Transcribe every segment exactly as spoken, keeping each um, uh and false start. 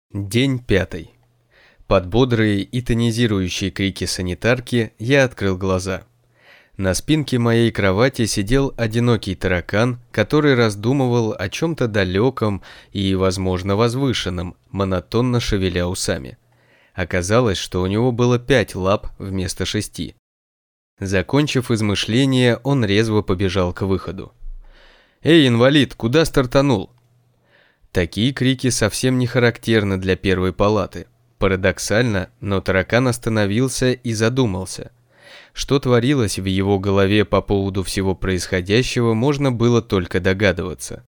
День пятый. Под бодрые и тонизирующие крики санитарки я открыл глаза. На спинке моей кровати сидел одинокий таракан, который раздумывал о чем-то далеком и, возможно, возвышенном, монотонно шевеля усами. Оказалось, что у него было пять лап вместо шести. Закончив измышления, он резво побежал к выходу. «Эй, инвалид, куда стартанул?» Такие крики совсем не характерны для первой палаты. Парадоксально, но таракан остановился и задумался. Что творилось в его голове по поводу всего происходящего, можно было только догадываться.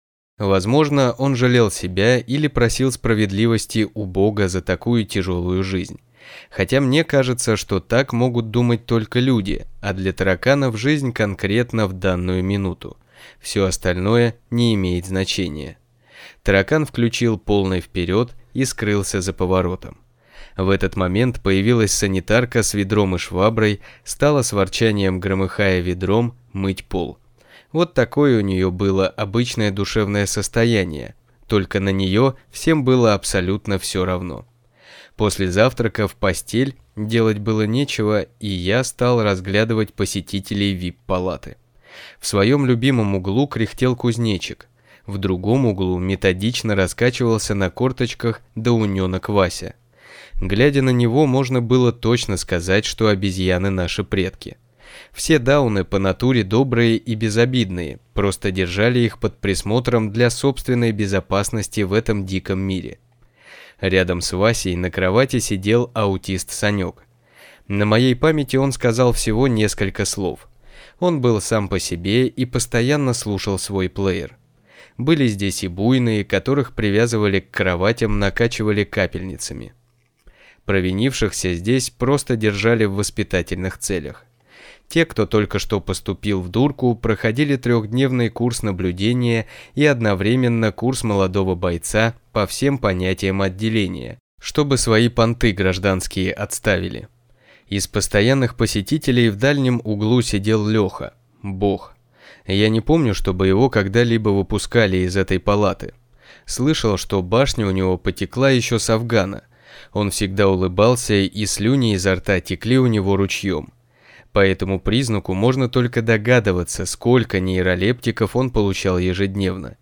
Возможно, он жалел себя или просил справедливости у Бога за такую тяжелую жизнь. Хотя мне кажется, что так могут думать только люди, а для тараканов жизнь конкретно в данную минуту. Все остальное не имеет значения. Таракан включил полный вперед и скрылся за поворотом. В этот момент появилась санитарка с ведром и шваброй, стала с ворчанием, громыхая ведром, мыть пол. Вот такое у нее было обычное душевное состояние, только на нее всем было абсолютно все равно. После завтрака в постель делать было нечего, и я стал разглядывать посетителей вип-палаты. В своем любимом углу кряхтел кузнечик. В другом углу методично раскачивался на корточках доуненок Вася. Глядя на него, можно было точно сказать, что обезьяны наши предки. Все дауны по натуре добрые и безобидные, просто держали их под присмотром для собственной безопасности в этом диком мире. Рядом с Васей на кровати сидел аутист Санек. На моей памяти он сказал всего несколько слов. Он был сам по себе и постоянно слушал свой плеер. Были здесь и буйные, которых привязывали к кроватям, накачивали капельницами. Провинившихся здесь просто держали в воспитательных целях. Те, кто только что поступил в дурку, проходили трехдневный курс наблюдения и одновременно курс молодого бойца по всем понятиям отделения, чтобы свои понты гражданские отставили. Из постоянных посетителей в дальнем углу сидел Леха, бог. Я не помню, чтобы его когда-либо выпускали из этой палаты. Слышал, что башня у него потекла еще с Афгана. Он всегда улыбался, и слюни изо рта текли у него ручьем. По этому признаку можно только догадываться, сколько нейролептиков он получал ежедневно.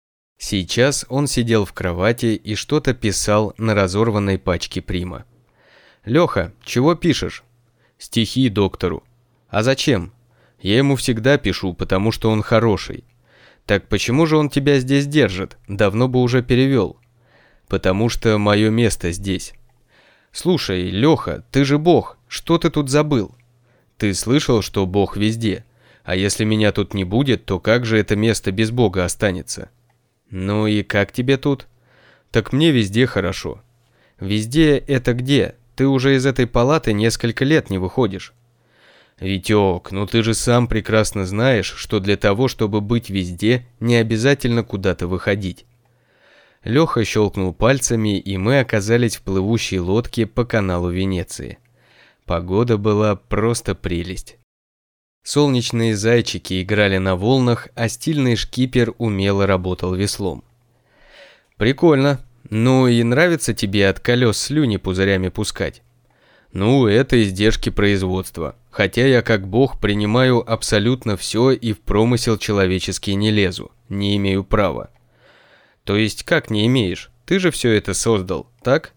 Сейчас он сидел в кровати и что-то писал на разорванной пачке Прима. «Леха, чего пишешь?» «Стихи доктору». «А зачем?» «Я ему всегда пишу, потому что он хороший». «Так почему же он тебя здесь держит? Давно бы уже перевел». «Потому что мое место здесь». «Слушай, Леха, ты же бог, что ты тут забыл?» «Ты слышал, что бог везде? А если меня тут не будет, то как же это место без бога останется?» «Ну и как тебе тут?» «Так мне везде хорошо». «Везде это где? Ты уже из этой палаты несколько лет не выходишь». «Витек, ну ты же сам прекрасно знаешь, что для того, чтобы быть везде, не обязательно куда-то выходить». Леха щелкнул пальцами, и мы оказались в плывущей лодке по каналу Венеции. Погода была просто прелесть. Солнечные зайчики играли на волнах, а стильный шкипер умело работал веслом. «Прикольно. Ну и нравится тебе от колес слюни пузырями пускать?» «Ну, это издержки производства. Хотя я как бог принимаю абсолютно все и в промысел человеческий не лезу. Не имею права». «То есть как не имеешь? Ты же все это создал, так?»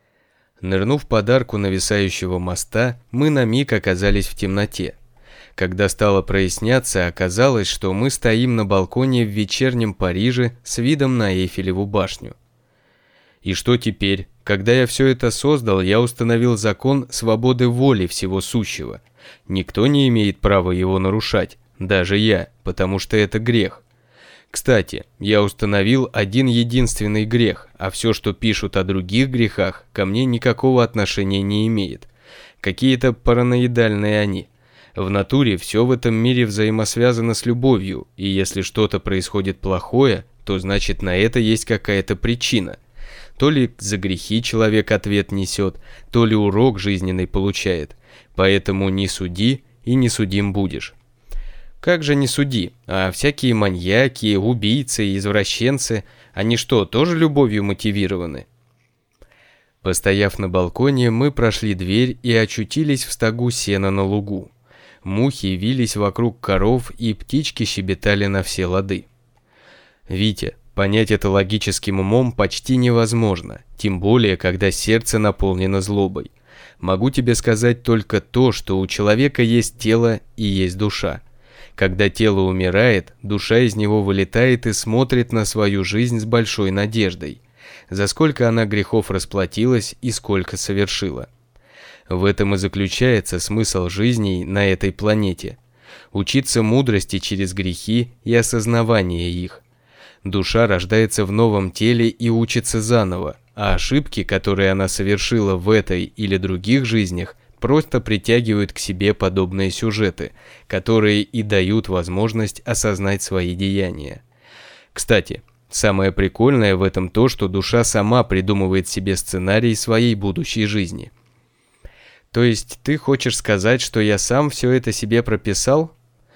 Нырнув под арку нависающего моста, мы на миг оказались в темноте. Когда стало проясняться, оказалось, что мы стоим на балконе в вечернем Париже с видом на Эйфелеву башню. И что теперь? Когда я все это создал, я установил закон свободы воли всего сущего. Никто не имеет права его нарушать, даже я, потому что это грех. Кстати, я установил один единственный грех, а все, что пишут о других грехах, ко мне никакого отношения не имеет. Какие-то параноидальные они. В натуре все в этом мире взаимосвязано с любовью, и если что-то происходит плохое, то значит на это есть какая-то причина. То ли за грехи человек ответ несет, то ли урок жизненный получает. Поэтому не суди и не судим будешь. Как же не суди, а всякие маньяки, убийцы, извращенцы, они что, тоже любовью мотивированы? Постояв на балконе, мы прошли дверь и очутились в стогу сена на лугу. Мухи вились вокруг коров, и птички щебетали на все лады. «Витя, понять это логическим умом почти невозможно, тем более, когда сердце наполнено злобой. Могу тебе сказать только то, что у человека есть тело и есть душа. Когда тело умирает, душа из него вылетает и смотрит на свою жизнь с большой надеждой. За сколько она грехов расплатилась и сколько совершила. В этом и заключается смысл жизни на этой планете. Учиться мудрости через грехи и осознавание их. Душа рождается в новом теле и учится заново, а ошибки, которые она совершила в этой или других жизнях, просто притягивают к себе подобные сюжеты, которые и дают возможность осознать свои деяния. Кстати, самое прикольное в этом то, что душа сама придумывает себе сценарий своей будущей жизни. То есть ты хочешь сказать, что я сам все это себе прописал?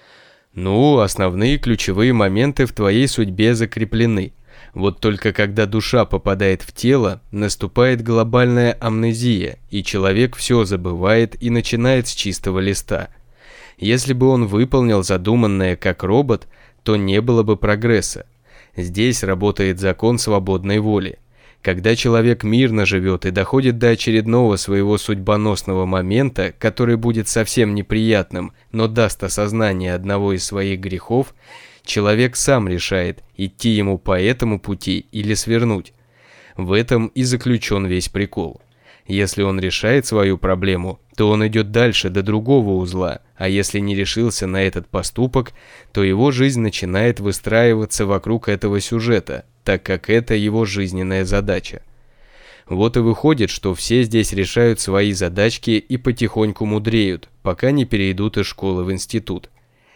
Ну, основные ключевые моменты в твоей судьбе закреплены. Вот только когда душа попадает в тело, наступает глобальная амнезия, и человек все забывает и начинает с чистого листа. Если бы он выполнил задуманное как робот, то не было бы прогресса. Здесь работает закон свободной воли. Когда человек мирно живет и доходит до очередного своего судьбоносного момента, который будет совсем неприятным, но даст осознание одного из своих грехов, человек сам решает, идти ему по этому пути или свернуть. В этом и заключен весь прикол. Если он решает свою проблему, то он идет дальше до другого узла, а если не решился на этот поступок, то его жизнь начинает выстраиваться вокруг этого сюжета, так как это его жизненная задача. Вот и выходит, что все здесь решают свои задачки и потихоньку мудреют, пока не перейдут из школы в институт.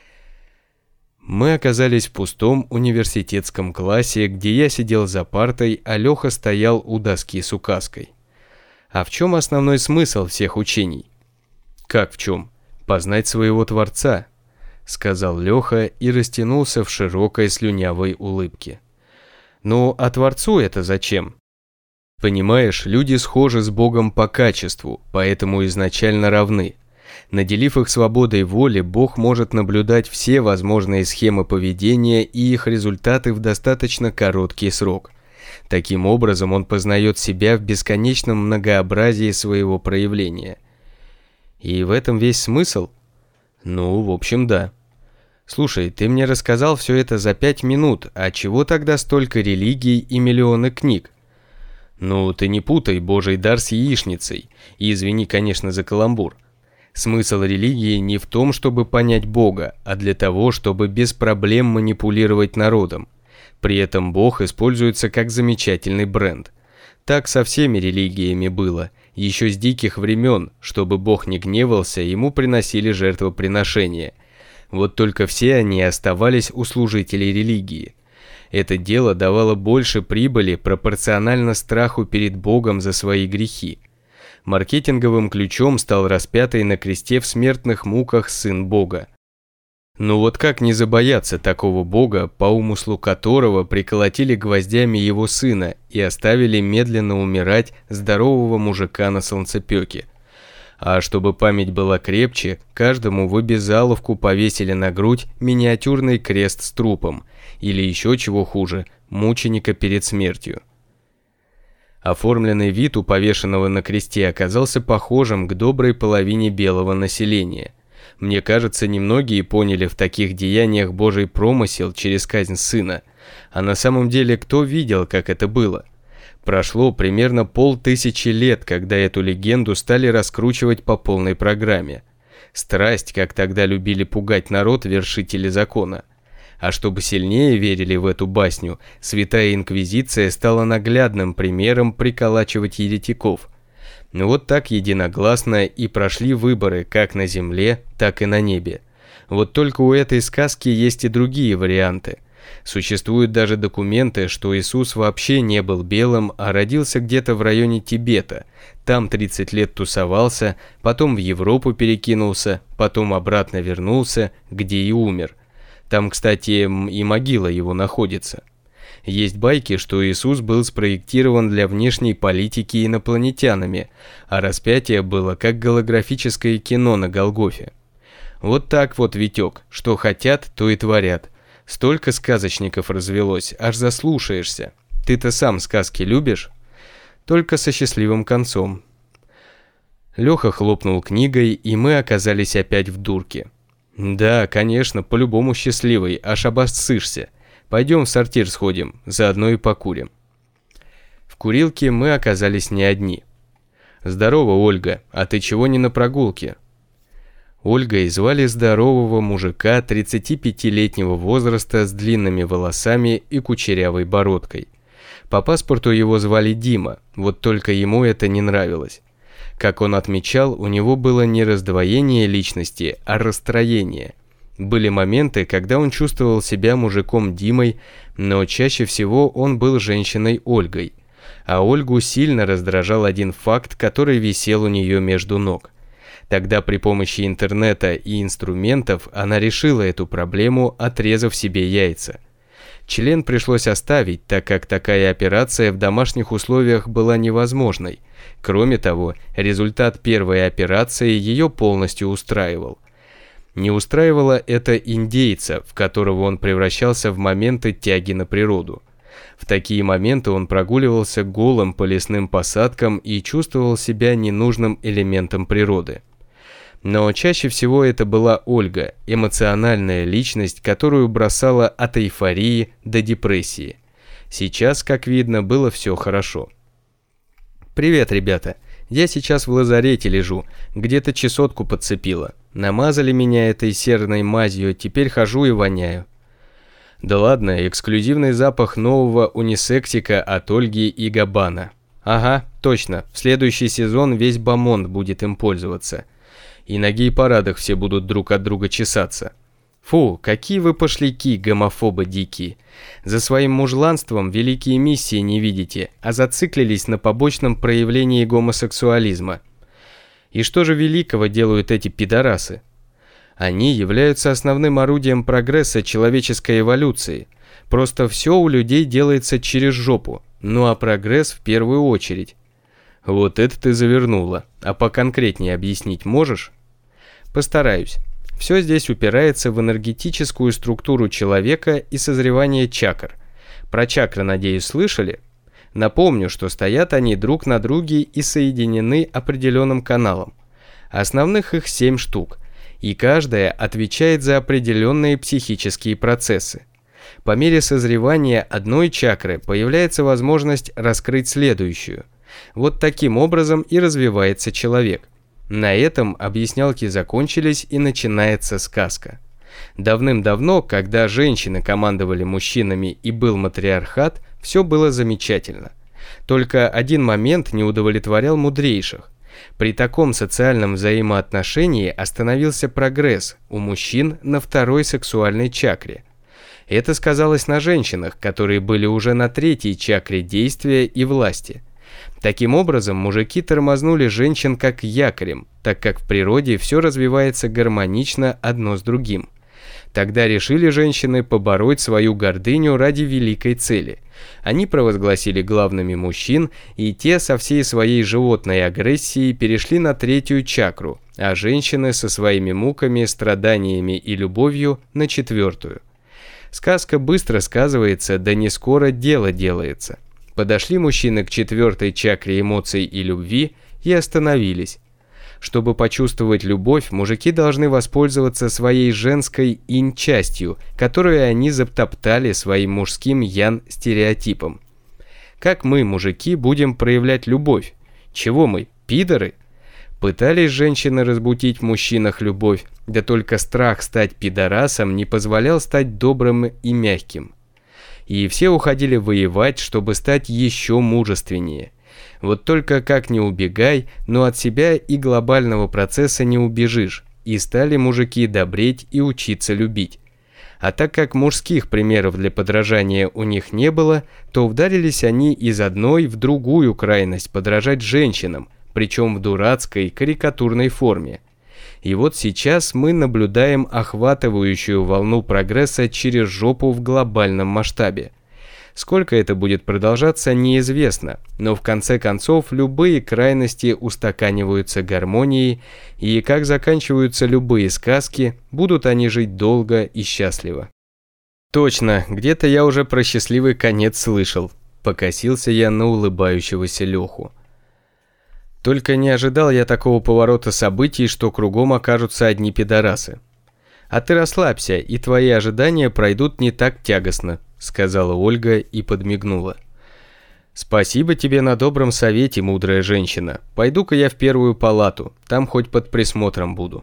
Мы оказались в пустом университетском классе, где я сидел за партой, а Леха стоял у доски с указкой. А в чем основной смысл всех учений? Как в чем? Познать своего Творца, сказал Леха и растянулся в широкой слюнявой улыбке. Ну, а Творцу это зачем? Понимаешь, люди схожи с Богом по качеству, поэтому изначально равны. Наделив их свободой воли, Бог может наблюдать все возможные схемы поведения и их результаты в достаточно короткий срок. Таким образом, он познает себя в бесконечном многообразии своего проявления. И в этом весь смысл? Ну, в общем, да. Слушай, ты мне рассказал все это за пять минут, а чего тогда столько религий и миллионы книг? Ну, ты не путай Божий дар с яичницей, и извини, конечно, за каламбур. Смысл религии не в том, чтобы понять Бога, а для того, чтобы без проблем манипулировать народом. При этом Бог используется как замечательный бренд. Так со всеми религиями было. Еще с диких времен, чтобы Бог не гневался, ему приносили жертвоприношения. Вот только все они оставались у служителей религии. Это дело давало больше прибыли пропорционально страху перед Богом за свои грехи. Маркетинговым ключом стал распятый на кресте в смертных муках Сын Бога. Ну вот как не забояться такого Бога, по умыслу которого приколотили гвоздями его сына и оставили медленно умирать здорового мужика на солнцепёке? А чтобы память была крепче, каждому в обязаловку повесили на грудь миниатюрный крест с трупом, или еще чего хуже, мученика перед смертью. Оформленный вид у повешенного на кресте оказался похожим к доброй половине белого населения. Мне кажется, немногие поняли в таких деяниях Божий промысел через казнь сына. А на самом деле кто видел, как это было? Прошло примерно полтысячи лет, когда эту легенду стали раскручивать по полной программе. Страсть, как тогда любили пугать народ вершители закона. А чтобы сильнее верили в эту басню, Святая Инквизиция стала наглядным примером приколачивать еретиков. Вот так единогласно и прошли выборы как на земле, так и на небе. Вот только у этой сказки есть и другие варианты. Существуют даже документы, что Иисус вообще не был белым, а родился где-то в районе Тибета. Там тридцать лет тусовался, потом в Европу перекинулся, потом обратно вернулся, где и умер. Там, кстати, и могила его находится. Есть байки, что Иисус был спроектирован для внешней политики инопланетянами, а распятие было как голографическое кино на Голгофе. Вот так вот, Витек, что хотят, то и творят. Столько сказочников развелось, аж заслушаешься. Ты-то сам сказки любишь? Только со счастливым концом. Леха хлопнул книгой, и мы оказались опять в дурке. Да, конечно, по-любому счастливый, аж обоссышься. Пойдем в сортир сходим, заодно и покурим. В курилке мы оказались не одни. Здорово, Ольга, а ты чего не на прогулке? Ольгой звали здорового мужика тридцатипятилетнего возраста с длинными волосами и кучерявой бородкой. По паспорту его звали Дима, вот только ему это не нравилось. Как он отмечал, у него было не раздвоение личности, а расстроение. Были моменты, когда он чувствовал себя мужиком Димой, но чаще всего он был женщиной Ольгой. А Ольгу сильно раздражал один факт, который висел у нее между ног. Тогда при помощи интернета и инструментов она решила эту проблему, отрезав себе яйца. Член пришлось оставить, так как такая операция в домашних условиях была невозможной. Кроме того, результат первой операции ее полностью устраивал. Не устраивало это индейца, в которого он превращался в моменты тяги на природу. В такие моменты он прогуливался голым по лесным посадкам и чувствовал себя ненужным элементом природы. Но чаще всего это была Ольга, эмоциональная личность, которую бросала от эйфории до депрессии. Сейчас, как видно, было все хорошо. «Привет, ребята. Я сейчас в лазарете лежу, где-то чесотку подцепила. Намазали меня этой серной мазью, теперь хожу и воняю». «Да ладно, эксклюзивный запах нового унисексика от Ольги и Габбана». «Ага, точно, в следующий сезон весь Бамонт будет им пользоваться. И на гей-парадах все будут друг от друга чесаться. Фу, какие вы пошляки, гомофобы дикие. За своим мужланством великие миссии не видите, а зациклились на побочном проявлении гомосексуализма. И что же великого делают эти пидорасы? Они являются основным орудием прогресса человеческой эволюции. Просто все у людей делается через жопу, ну а прогресс в первую очередь». «Вот это ты завернула. А поконкретнее объяснить можешь?» «Постараюсь. Все здесь упирается в энергетическую структуру человека и созревание чакр. Про чакры, надеюсь, слышали? Напомню, что стоят они друг на друге и соединены определенным каналом. Основных их семь штук, и каждая отвечает за определенные психические процессы. По мере созревания одной чакры появляется возможность раскрыть следующую. Вот таким образом и развивается человек. На этом объяснялки закончились, и начинается сказка. Давным-давно, когда женщины командовали мужчинами и был матриархат, все было замечательно. Только один момент не удовлетворял мудрейших. При таком социальном взаимоотношении остановился прогресс у мужчин на второй сексуальной чакре. Это сказалось на женщинах, которые были уже на третьей чакре действия и власти. Таким образом, мужики тормознули женщин как якорем, так как в природе все развивается гармонично одно с другим. Тогда решили женщины побороть свою гордыню ради великой цели. Они провозгласили главными мужчин, и те со всей своей животной агрессией перешли на третью чакру, а женщины со своими муками, страданиями и любовью на четвертую. Сказка быстро сказывается, да не скоро дело делается. Подошли мужчины к четвертой чакре эмоций и любви и остановились. Чтобы почувствовать любовь, мужики должны воспользоваться своей женской инь-частью, которую они затоптали своим мужским ян-стереотипом. Как мы, мужики, будем проявлять любовь? Чего мы, пидоры? Пытались женщины разбудить в мужчинах любовь, да только страх стать пидорасом не позволял стать добрым и мягким. И все уходили воевать, чтобы стать еще мужественнее. Вот только как не убегай, но от себя и глобального процесса не убежишь, и стали мужики добреть и учиться любить. А так как мужских примеров для подражания у них не было, то вдарились они из одной в другую крайность подражать женщинам, причем в дурацкой карикатурной форме. И вот сейчас мы наблюдаем охватывающую волну прогресса через жопу в глобальном масштабе. Сколько это будет продолжаться, неизвестно, но в конце концов любые крайности устаканиваются гармонией, и как заканчиваются любые сказки, будут они жить долго и счастливо. Точно, где-то я уже про счастливый конец слышал. Покосился я на улыбающегося Леху. Только не ожидал я такого поворота событий, что кругом окажутся одни пидорасы. А ты расслабься, и твои ожидания пройдут не так тягостно, сказала Ольга и подмигнула. Спасибо тебе на добром совете, мудрая женщина. Пойду-ка я в первую палату, там хоть под присмотром буду.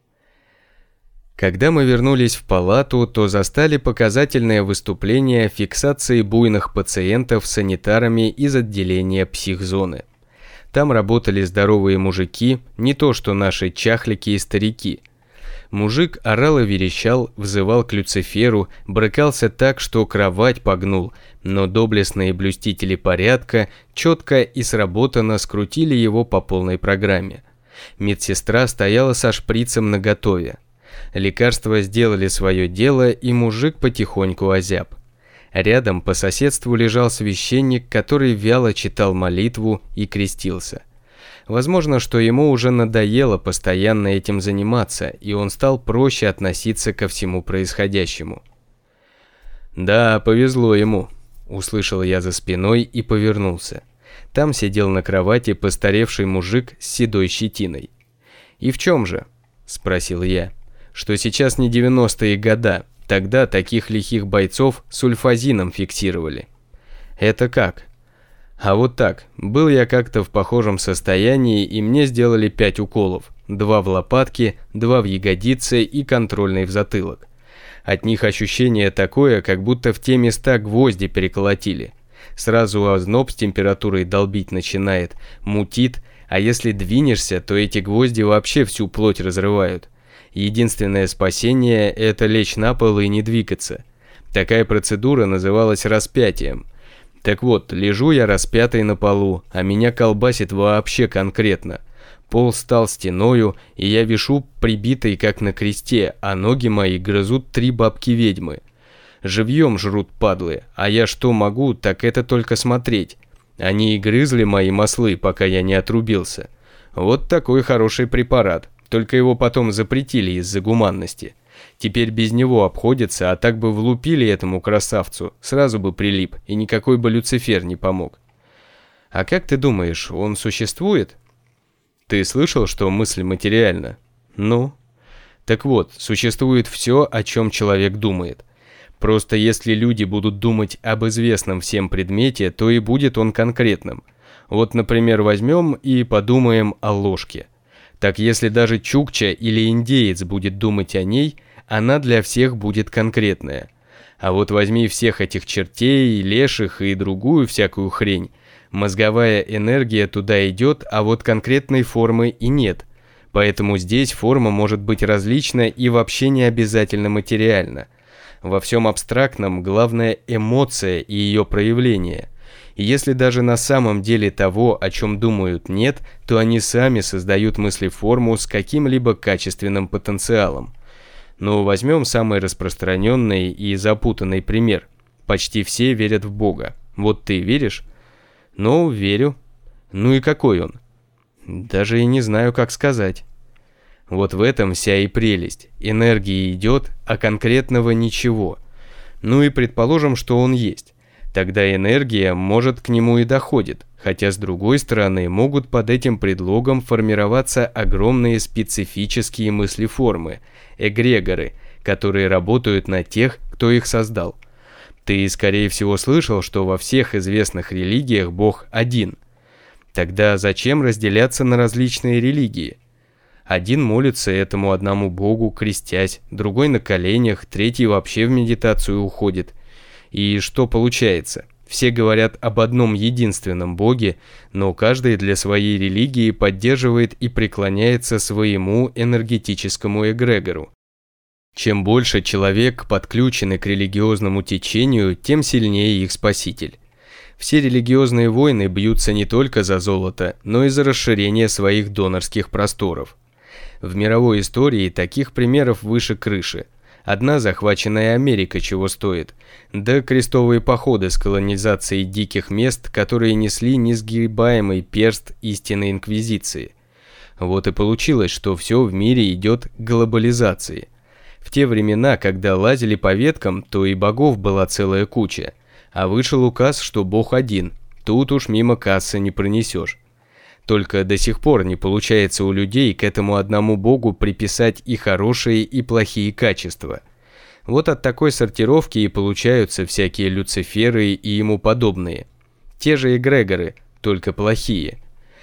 Когда мы вернулись в палату, то застали показательное выступление фиксации буйных пациентов санитарами из отделения психзоны. Там работали здоровые мужики, не то что наши чахлики и старики. Мужик орал и верещал, взывал к Люциферу, брыкался так, что кровать погнул, но доблестные блюстители порядка четко и сработанно скрутили его по полной программе. Медсестра стояла со шприцем наготове. Лекарства сделали свое дело, и мужик потихоньку озяб. Рядом по соседству лежал священник, который вяло читал молитву и крестился. Возможно, что ему уже надоело постоянно этим заниматься, и он стал проще относиться ко всему происходящему. «Да, повезло ему», – услышал я за спиной и повернулся. Там сидел на кровати постаревший мужик с седой щетиной. «И в чем же?» – спросил я. «Что сейчас не девяностые года, тогда таких лихих бойцов сульфазином фиксировали». «Это как?» А вот так, был я как-то в похожем состоянии, и мне сделали пять уколов, два в лопатки, два в ягодицы и контрольный в затылок. От них ощущение такое, как будто в те места гвозди переколотили. Сразу озноб с температурой долбить начинает, мутит, а если двинешься, то эти гвозди вообще всю плоть разрывают. Единственное спасение – это лечь на пол и не двигаться. Такая процедура называлась распятием. Так вот, лежу я распятый на полу, а меня колбасит вообще конкретно. Пол стал стеною, и я вишу прибитый как на кресте, а ноги мои грызут три бабки-ведьмы. Живьем жрут падлы, а я что могу, так это только смотреть. Они и грызли мои маслы, пока я не отрубился. Вот такой хороший препарат, только его потом запретили из-за гуманности. Теперь без него обходится, а так бы влупили этому красавцу, сразу бы прилип, и никакой бы Люцифер не помог. А как ты думаешь, он существует? Ты слышал, что мысль материальна? Ну? Так вот, существует все, о чем человек думает. Просто если люди будут думать об известном всем предмете, то и будет он конкретным. Вот, например, возьмем и подумаем о ложке. Так если даже чукча или индеец будет думать о ней, она для всех будет конкретная. А вот возьми всех этих чертей, леших и другую всякую хрень. Мозговая энергия туда идет, а вот конкретной формы и нет. Поэтому здесь форма может быть различна и вообще не обязательно материальна. Во всем абстрактном главное эмоция и ее проявление. И если даже на самом деле того, о чем думают, нет, то они сами создают мыслеформу с каким-либо качественным потенциалом. Ну, возьмем самый распространенный и запутанный пример. Почти все верят в Бога. Вот ты веришь? Ну, верю. Ну и какой он? Даже и не знаю, как сказать. Вот в этом вся и прелесть. Энергия идет, а конкретного ничего. Ну и предположим, что он есть. Тогда энергия, может, к нему и доходит, хотя с другой стороны могут под этим предлогом формироваться огромные специфические мыслеформы, эгрегоры, которые работают на тех, кто их создал. Ты, скорее всего, слышал, что во всех известных религиях Бог один. Тогда зачем разделяться на различные религии? Один молится этому одному Богу, крестясь, другой на коленях, третий вообще в медитацию уходит. И что получается? Все говорят об одном единственном Боге, но каждый для своей религии поддерживает и преклоняется своему энергетическому эгрегору. Чем больше человек подключен к религиозному течению, тем сильнее их спаситель. Все религиозные войны бьются не только за золото, но и за расширение своих донорских просторов. В мировой истории таких примеров выше крыши. Одна захваченная Америка чего стоит, да крестовые походы с колонизацией диких мест, которые несли несгибаемый перст истинной инквизиции. Вот и получилось, что все в мире идет к глобализации. В те времена, когда лазили по веткам, то и богов была целая куча, а вышел указ, что бог один, тут уж мимо кассы не пронесешь. Только до сих пор не получается у людей к этому одному богу приписать и хорошие, и плохие качества. Вот от такой сортировки и получаются всякие Люциферы и ему подобные. Те же эгрегоры, только плохие.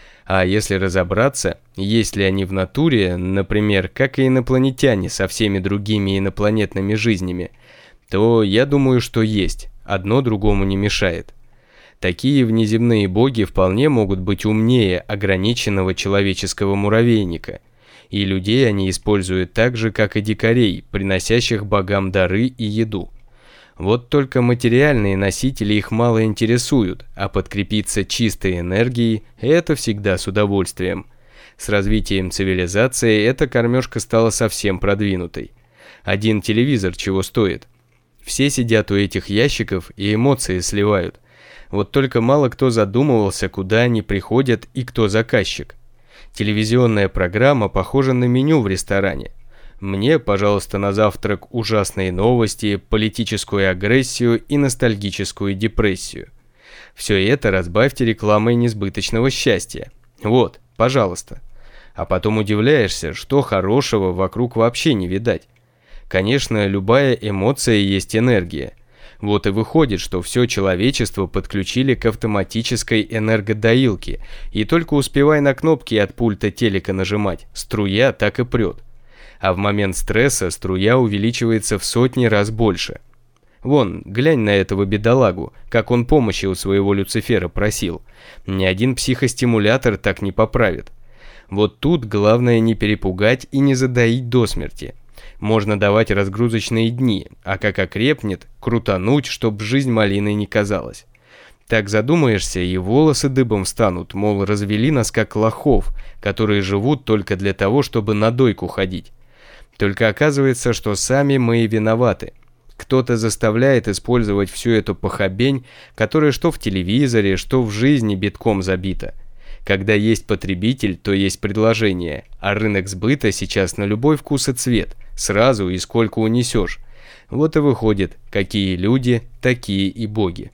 А если разобраться, есть ли они в натуре, например, как и инопланетяне со всеми другими инопланетными жизнями, то я думаю, что есть, одно другому не мешает. Такие внеземные боги вполне могут быть умнее ограниченного человеческого муравейника, и людей они используют так же, как и дикарей, приносящих богам дары и еду. Вот только материальные носители их мало интересуют, а подкрепиться чистой энергией – это всегда с удовольствием. С развитием цивилизации эта кормежка стала совсем продвинутой. Один телевизор чего стоит? Все сидят у этих ящиков и эмоции сливают. Вот только мало кто задумывался, куда они приходят и кто заказчик. Телевизионная программа похожа на меню в ресторане. Мне, пожалуйста, на завтрак ужасные новости, политическую агрессию и ностальгическую депрессию. Все это разбавьте рекламой несбыточного счастья. Вот, пожалуйста. А потом удивляешься, что хорошего вокруг вообще не видать. Конечно, любая эмоция есть энергия. Вот и выходит, что все человечество подключили к автоматической энергодоилке, и только успевай на кнопки от пульта телека нажимать, струя так и прет. А в момент стресса струя увеличивается в сотни раз больше. Вон, глянь на этого бедолагу, как он помощи у своего Люцифера просил. Ни один психостимулятор так не поправит. Вот тут главное не перепугать и не задоить до смерти. Можно давать разгрузочные дни, а как окрепнет, крутануть, чтоб жизнь малиной не казалась. Так задумаешься, и волосы дыбом встанут, мол, развели нас как лохов, которые живут только для того, чтобы на дойку ходить. Только оказывается, что сами мы и виноваты. Кто-то заставляет использовать всю эту похабень, которая что в телевизоре, что в жизни битком забита. Когда есть потребитель, то есть предложение, а рынок сбыта сейчас на любой вкус и цвет, сразу и сколько унесешь. Вот и выходит, какие люди, такие и боги.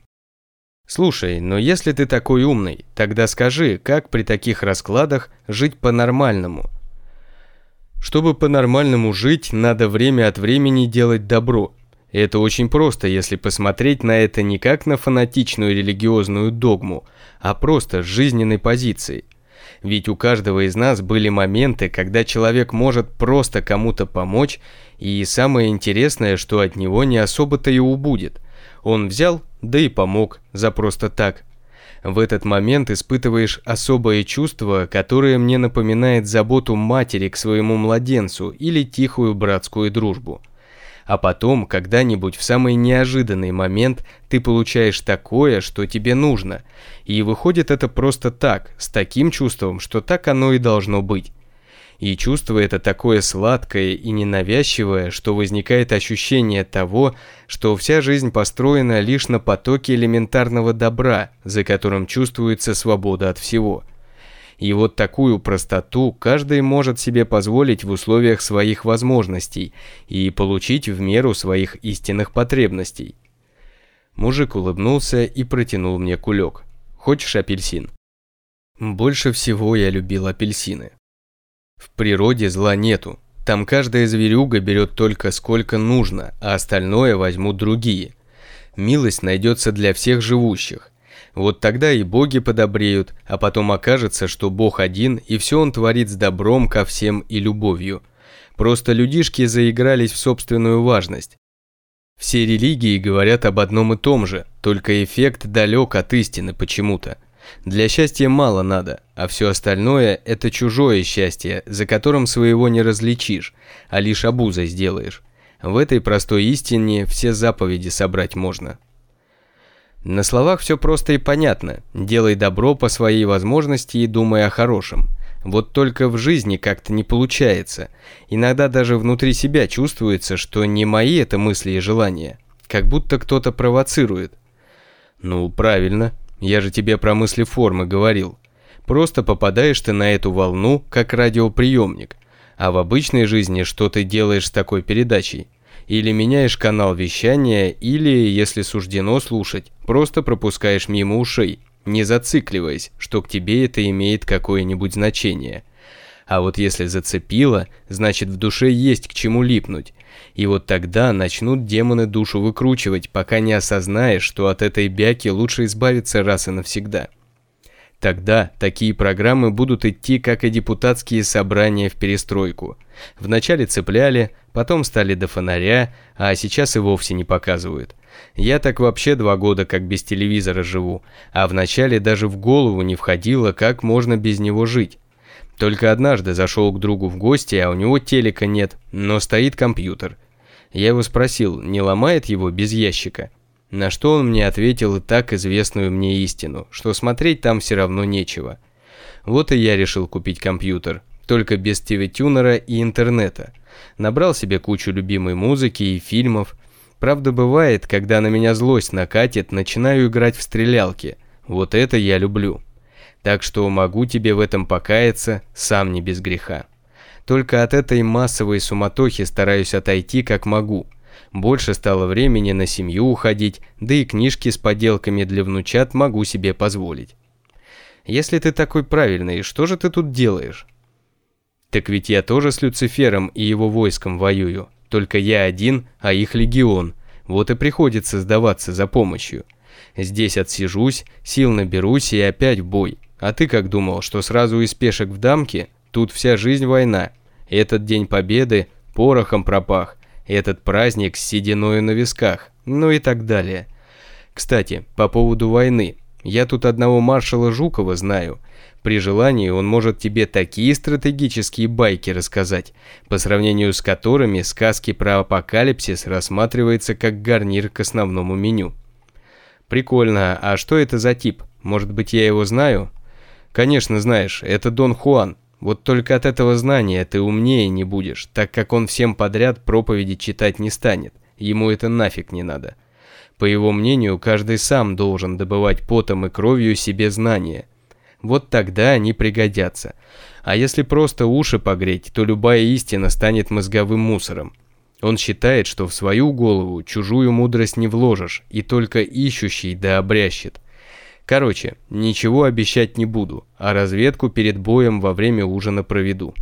Слушай, но если ты такой умный, тогда скажи, как при таких раскладах жить по-нормальному? Чтобы по-нормальному жить, надо время от времени делать добро. Это очень просто, если посмотреть на это не как на фанатичную религиозную догму, а просто с жизненной позиции. Ведь у каждого из нас были моменты, когда человек может просто кому-то помочь, и самое интересное, что от него не особо-то и убудет. Он взял, да и помог, за просто так. В этот момент испытываешь особое чувство, которое мне напоминает заботу матери к своему младенцу или тихую братскую дружбу. А потом, когда-нибудь в самый неожиданный момент, ты получаешь такое, что тебе нужно. И выходит это просто так, с таким чувством, что так оно и должно быть. И чувство это такое сладкое и ненавязчивое, что возникает ощущение того, что вся жизнь построена лишь на потоке элементарного добра, за которым чувствуется свобода от всего. И вот такую простоту каждый может себе позволить в условиях своих возможностей и получить в меру своих истинных потребностей. Мужик улыбнулся и протянул мне кулек. Хочешь апельсин? Больше всего я любил апельсины. В природе зла нету. Там каждая зверюга берет только сколько нужно, а остальное возьмут другие. Милость найдется для всех живущих. Вот тогда и боги подобреют, а потом окажется, что Бог один, и все он творит с добром ко всем и любовью. Просто людишки заигрались в собственную важность. Все религии говорят об одном и том же, только эффект далек от истины почему-то. Для счастья мало надо, а все остальное – это чужое счастье, за которым своего не различишь, а лишь обузой сделаешь. В этой простой истине все заповеди собрать можно. На словах все просто и понятно. Делай добро по своей возможности и думай о хорошем. Вот только в жизни как-то не получается. Иногда даже внутри себя чувствуется, что не мои это мысли и желания. Как будто кто-то провоцирует. Ну, правильно. Я же тебе про мысли формы говорил. Просто попадаешь ты на эту волну, как радиоприемник. А в обычной жизни что ты делаешь с такой передачей? Или меняешь канал вещания, или, если суждено слушать, просто пропускаешь мимо ушей, не зацикливаясь, что к тебе это имеет какое-нибудь значение. А вот если зацепило, значит в душе есть к чему липнуть. И вот тогда начнут демоны душу выкручивать, пока не осознаешь, что от этой бяки лучше избавиться раз и навсегда. Тогда такие программы будут идти, как и депутатские собрания в перестройку. Вначале цепляли, потом стали до фонаря, а сейчас и вовсе не показывают. Я так вообще два года как без телевизора живу, а вначале даже в голову не входило, как можно без него жить. Только однажды зашел к другу в гости, а у него телека нет, но стоит компьютер. Я его спросил, не ломает его без ящика? На что он мне ответил и так известную мне истину, что смотреть там все равно нечего. Вот и я решил купить компьютер, только без ти ви-тюнера и интернета. Набрал себе кучу любимой музыки и фильмов. Правда, бывает, когда на меня злость накатит, начинаю играть в стрелялки. Вот это я люблю. Так что могу тебе в этом покаяться, сам не без греха. Только от этой массовой суматохи стараюсь отойти как могу. Больше стало времени на семью уходить, да и книжки с поделками для внучат могу себе позволить. Если ты такой правильный, что же ты тут делаешь? Так ведь я тоже с Люцифером и его войском воюю. Только я один, а их легион. Вот и приходится сдаваться за помощью. Здесь отсижусь, сил наберусь и опять в бой. А ты как думал, что сразу из пешек в дамки? Тут вся жизнь война. Этот день победы порохом пропах. Этот праздник с сединою на висках. Ну и так далее. Кстати, по поводу войны. Я тут одного маршала Жукова знаю. При желании он может тебе такие стратегические байки рассказать, по сравнению с которыми сказки про апокалипсис рассматривается как гарнир к основному меню. Прикольно, а что это за тип? Может быть, я его знаю? Конечно, знаешь, это Дон Хуан. Вот только от этого знания ты умнее не будешь, так как он всем подряд проповеди читать не станет. Ему это нафиг не надо. По его мнению, каждый сам должен добывать потом и кровью себе знания. Вот тогда они пригодятся. А если просто уши погреть, то любая истина станет мозговым мусором. Он считает, что в свою голову чужую мудрость не вложишь, и только ищущий да обрящет. Короче, ничего обещать не буду, а разведку перед боем во время ужина проведу.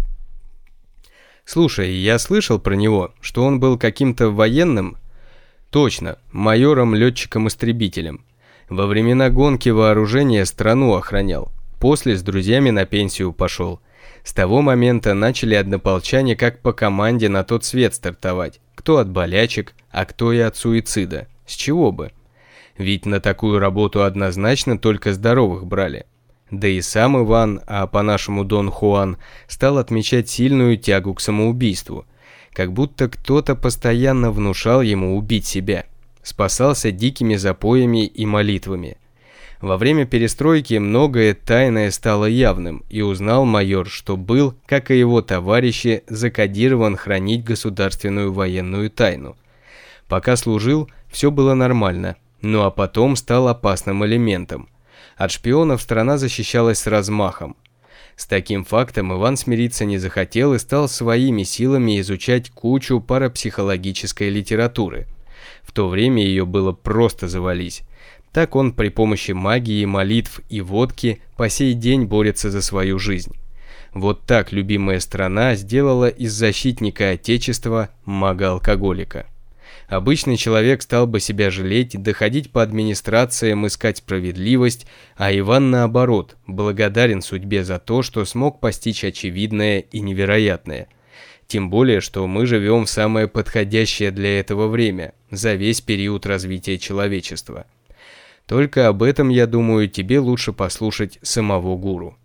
Слушай, я слышал про него, что он был каким-то военным? Точно, майором-летчиком-истребителем. Во времена гонки вооружения страну охранял. После с друзьями на пенсию пошел. С того момента начали однополчане как по команде на тот свет стартовать. Кто от болячек, а кто и от суицида. С чего бы? Ведь на такую работу однозначно только здоровых брали. Да и сам Иван, а по-нашему Дон Хуан, стал отмечать сильную тягу к самоубийству. Как будто кто-то постоянно внушал ему убить себя. Спасался дикими запоями и молитвами. Во время перестройки многое тайное стало явным, и узнал майор, что был, как и его товарищи, закодирован хранить государственную военную тайну. Пока служил, все было нормально. Ну а потом стал опасным элементом. От шпионов страна защищалась с размахом. С таким фактом Иван смириться не захотел и стал своими силами изучать кучу парапсихологической литературы. В то время ее было просто завались. Так он при помощи магии, молитв и водки по сей день борется за свою жизнь. Вот так любимая страна сделала из защитника Отечества мага-алкоголика. Обычный человек стал бы себя жалеть, доходить по администрациям, искать справедливость, а Иван, наоборот, благодарен судьбе за то, что смог постичь очевидное и невероятное. Тем более, что мы живем в самое подходящее для этого время, за весь период развития человечества. Только об этом, я думаю, тебе лучше послушать самого гуру.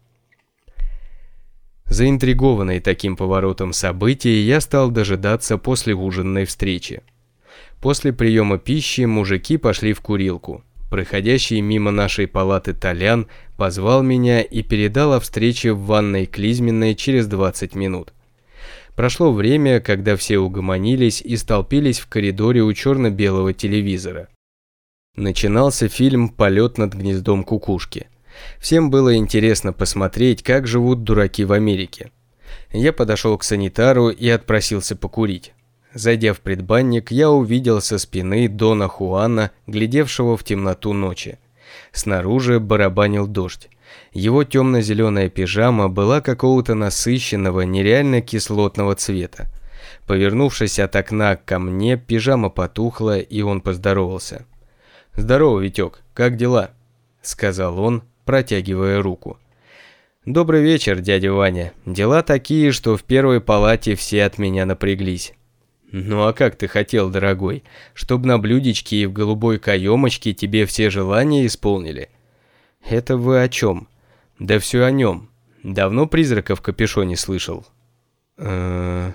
Заинтригованный таким поворотом событий, я стал дожидаться послеужинной встречи. После приема пищи мужики пошли в курилку. Проходящий мимо нашей палаты Толян позвал меня и передал о встрече в ванной Клизменной через двадцать минут. Прошло время, когда все угомонились и столпились в коридоре у черно-белого телевизора. Начинался фильм «Полет над гнездом кукушки». Всем было интересно посмотреть, как живут дураки в Америке. Я подошел к санитару и отпросился покурить. Зайдя в предбанник, я увидел со спины Дона Хуана, глядевшего в темноту ночи. Снаружи барабанил дождь. Его темно-зеленая пижама была какого-то насыщенного, нереально кислотного цвета. Повернувшись от окна ко мне, пижама потухла, и он поздоровался. «Здорово, Витек, как дела?» — сказал он, протягивая руку. «Добрый вечер, дядя Ваня. Дела такие, что в первой палате все от меня напряглись». «Ну а как ты хотел, дорогой, чтобы на блюдечке и в голубой каемочке тебе все желания исполнили?» «Это вы о чем?» «Да все о нем. Давно призрака в капюшоне слышал?» «Э-э-э...»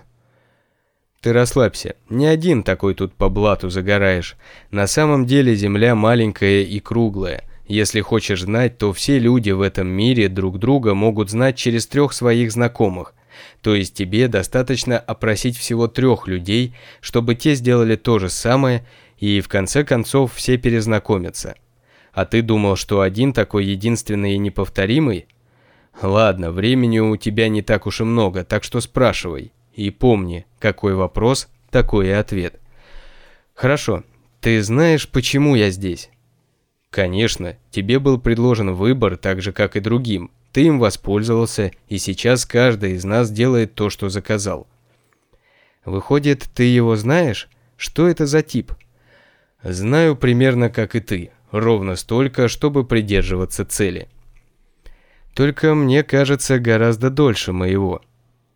«Ты расслабься, не один такой тут по блату загораешь. На самом деле земля маленькая и круглая. Если хочешь знать, то все люди в этом мире друг друга могут знать через трех своих знакомых. То есть тебе достаточно опросить всего трех людей, чтобы те сделали то же самое, и в конце концов все перезнакомятся. А ты думал, что один такой единственный и неповторимый? Ладно, времени у тебя не так уж и много, так что спрашивай. И помни, какой вопрос, такой и ответ. Хорошо, ты знаешь, почему я здесь? Конечно, тебе был предложен выбор, так же, как и другим. Ты им воспользовался, и сейчас каждый из нас делает то, что заказал. Выходит, ты его знаешь? Что это за тип? Знаю примерно как и ты, ровно столько, чтобы придерживаться цели. Только мне кажется гораздо дольше моего.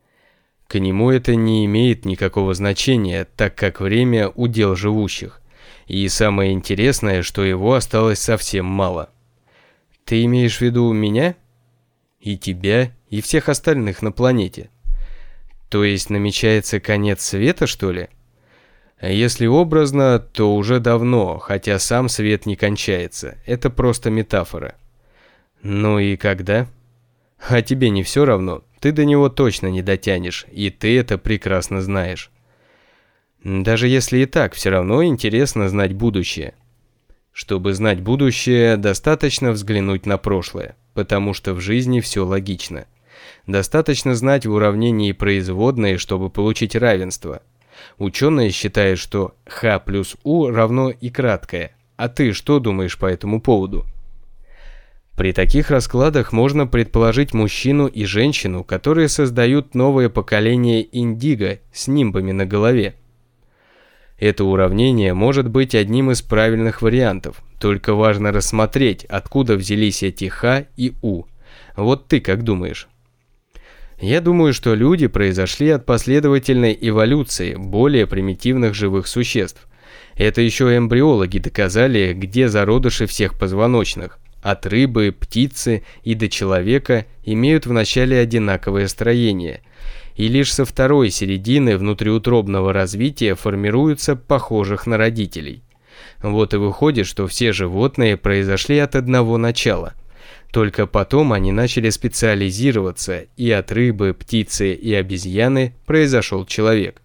К нему это не имеет никакого значения, так как время – удел живущих. И самое интересное, что его осталось совсем мало. Ты имеешь в виду меня? И тебя, и всех остальных на планете. То есть намечается конец света, что ли? Если образно, то уже давно, хотя сам свет не кончается. Это просто метафора. Ну и когда? А тебе не все равно? Ты до него точно не дотянешь, и ты это прекрасно знаешь. Даже если и так, все равно интересно знать будущее. Чтобы знать будущее, достаточно взглянуть на прошлое, потому что в жизни все логично. Достаточно знать в уравнении производные, чтобы получить равенство. Ученые считают, что х плюс у равно и краткое. А ты что думаешь по этому поводу? При таких раскладах можно предположить мужчину и женщину, которые создают новое поколение индиго с нимбами на голове. Это уравнение может быть одним из правильных вариантов, только важно рассмотреть, откуда взялись эти х и у. Вот ты как думаешь? Я думаю, что люди произошли от последовательной эволюции более примитивных живых существ. Это еще эмбриологи доказали, где зародыши всех позвоночных. От рыбы, птицы и до человека имеют вначале одинаковое строение, и лишь со второй середины внутриутробного развития формируются похожих на родителей. Вот и выходит, что все животные произошли от одного начала. Только потом они начали специализироваться, и от рыбы, птицы и обезьяны произошел человек.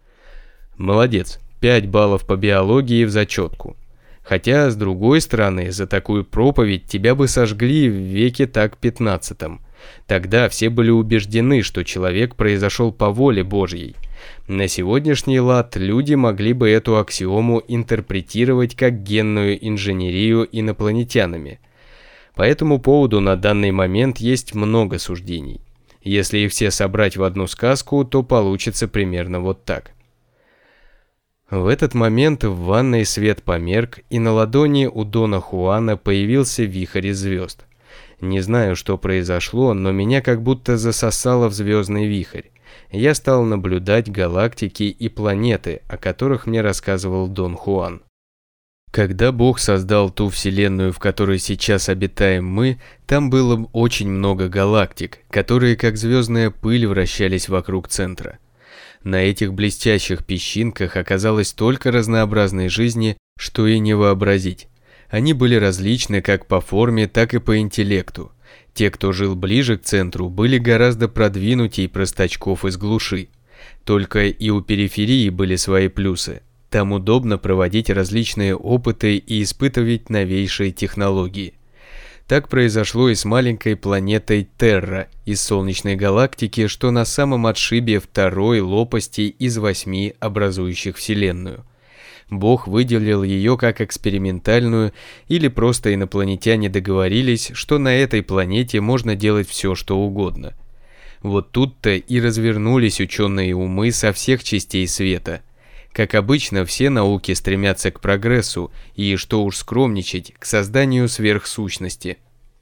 Молодец, пять баллов по биологии в зачетку. Хотя, с другой стороны, за такую проповедь тебя бы сожгли в веке так пятнадцатом. Тогда все были убеждены, что человек произошел по воле Божьей. На сегодняшний лад люди могли бы эту аксиому интерпретировать как генную инженерию инопланетянами. По этому поводу на данный момент есть много суждений. Если их все собрать в одну сказку, то получится примерно вот так. В этот момент в ванной свет померк, и на ладони у Дона Хуана появился вихрь из звезд. Не знаю, что произошло, но меня как будто засосало в звездный вихрь. Я стал наблюдать галактики и планеты, о которых мне рассказывал Дон Хуан. Когда Бог создал ту вселенную, в которой сейчас обитаем мы, там было очень много галактик, которые как звездная пыль вращались вокруг центра. На этих блестящих песчинках оказалось столько разнообразной жизни, что и не вообразить. Они были различны как по форме, так и по интеллекту. Те, кто жил ближе к центру, были гораздо продвинутей простачков из глуши. Только и у периферии были свои плюсы. Там удобно проводить различные опыты и испытывать новейшие технологии. Так произошло и с маленькой планетой Терра из Солнечной галактики, что на самом отшибе второй лопасти из восьми, образующих Вселенную. Бог выделил ее как экспериментальную, или просто инопланетяне договорились, что на этой планете можно делать все, что угодно. Вот тут-то и развернулись ученые умы со всех частей света. Как обычно, все науки стремятся к прогрессу и, что уж скромничать, к созданию сверхсущности.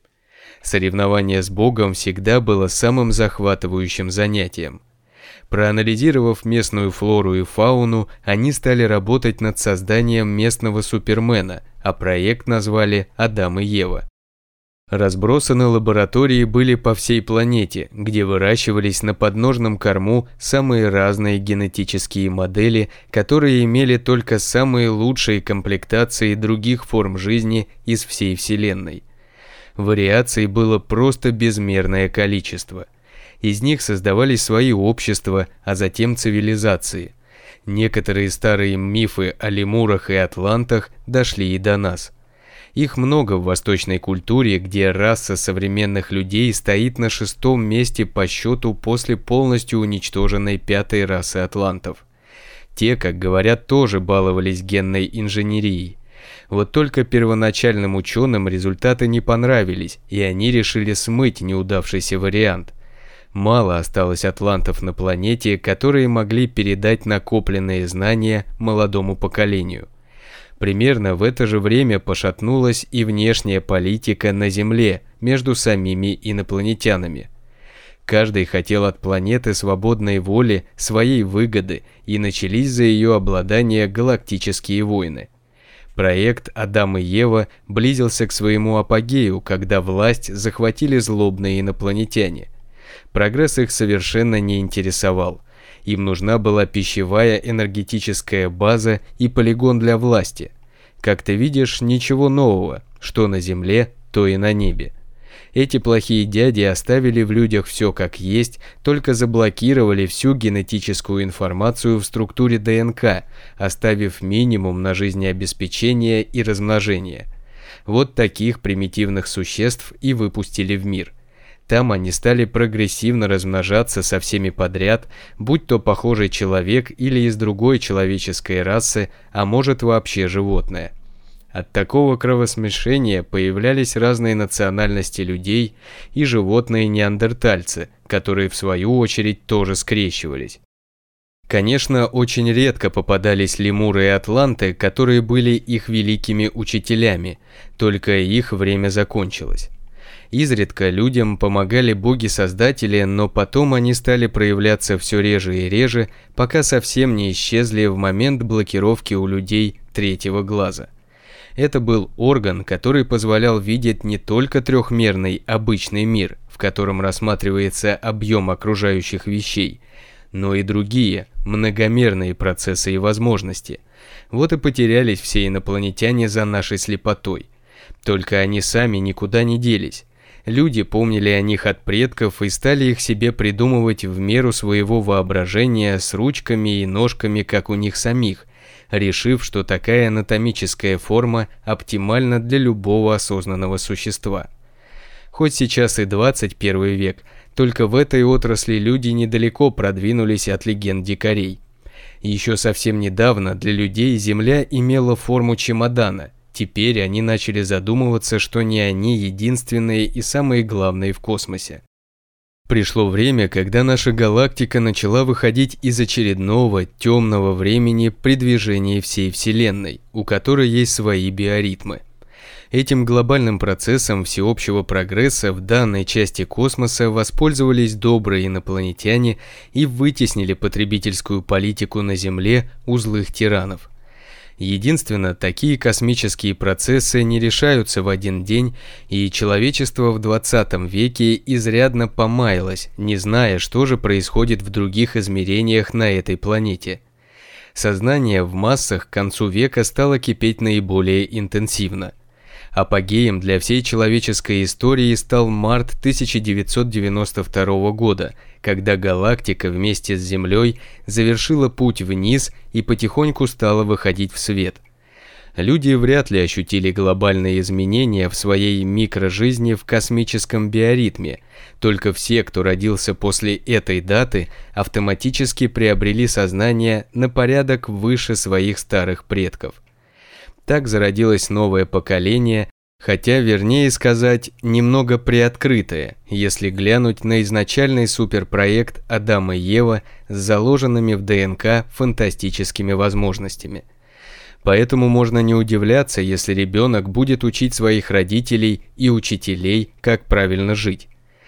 Соревнование с Богом всегда было самым захватывающим занятием. Проанализировав местную флору и фауну, они стали работать над созданием местного супермена, а проект назвали «Адам и Ева». Разбросаны лаборатории были по всей планете, где выращивались на подножном корму самые разные генетические модели, которые имели только самые лучшие комплектации других форм жизни из всей Вселенной. Вариаций было просто безмерное количество. Из них создавались свои общества, а затем цивилизации. Некоторые старые мифы о лемурах и атлантах дошли и до нас. Их много в восточной культуре, где раса современных людей стоит на шестом месте по счету после полностью уничтоженной пятой расы атлантов. Те, как говорят, тоже баловались генной инженерией. Вот только первоначальным ученым результаты не понравились, и они решили смыть неудавшийся вариант. Мало осталось атлантов на планете, которые могли передать накопленные знания молодому поколению. Примерно в это же время пошатнулась и внешняя политика на Земле между самими инопланетянами. Каждый хотел от планеты свободной воли, своей выгоды, и начались за ее обладание галактические войны. Проект «Адам и Ева» близился к своему апогею, когда власть захватили злобные инопланетяне. Прогресс их совершенно не интересовал. Им нужна была пищевая энергетическая база и полигон для власти. Как ты видишь, ничего нового, что на Земле, то и на небе. Эти плохие дяди оставили в людях все как есть, только заблокировали всю генетическую информацию в структуре ДНК, оставив минимум на жизнеобеспечение и размножение. Вот таких примитивных существ и выпустили в мир. Там они стали прогрессивно размножаться со всеми подряд, будь то похожий человек или из другой человеческой расы, а может вообще животное. От такого кровосмешения появлялись разные национальности людей и животные-неандертальцы, которые в свою очередь тоже скрещивались. Конечно, очень редко попадались лемуры и атланты, которые были их великими учителями, только их время закончилось. Изредка людям помогали боги-создатели, но потом они стали проявляться все реже и реже, пока совсем не исчезли в момент блокировки у людей третьего глаза. Это был орган, который позволял видеть не только трехмерный обычный мир, в котором рассматривается объем окружающих вещей, но и другие, многомерные процессы и возможности. Вот и потерялись все инопланетяне за нашей слепотой. Только они сами никуда не делись. Люди помнили о них от предков и стали их себе придумывать в меру своего воображения с ручками и ножками, как у них самих, решив, что такая анатомическая форма оптимальна для любого осознанного существа. Хоть сейчас и двадцать первый век, только в этой отрасли люди недалеко продвинулись от легенд дикарей. Еще совсем недавно для людей Земля имела форму чемодана. Теперь они начали задумываться, что не они единственные и самые главные в космосе. Пришло время, когда наша галактика начала выходить из очередного темного времени при движении всей Вселенной, у которой есть свои биоритмы. Этим глобальным процессом всеобщего прогресса в данной части космоса воспользовались добрые инопланетяне и вытеснили потребительскую политику на Земле у злых тиранов. Единственно, такие космические процессы не решаются в один день, и человечество в двадцатом веке изрядно помаялось, не зная, что же происходит в других измерениях на этой планете. Сознание в массах к концу века стало кипеть наиболее интенсивно. Апогеем для всей человеческой истории стал март тысяча девятьсот девяносто второго года, когда галактика вместе с Землей завершила путь вниз и потихоньку стала выходить в свет. Люди вряд ли ощутили глобальные изменения в своей микрожизни в космическом биоритме, только все, кто родился после этой даты, автоматически приобрели сознание на порядок выше своих старых предков. Так зародилось новое поколение, хотя, вернее сказать, немного приоткрытое, если глянуть на изначальный суперпроект Адам и Ева с заложенными в ДНК фантастическими возможностями. Поэтому можно не удивляться, если ребенок будет учить своих родителей и учителей, как правильно жить.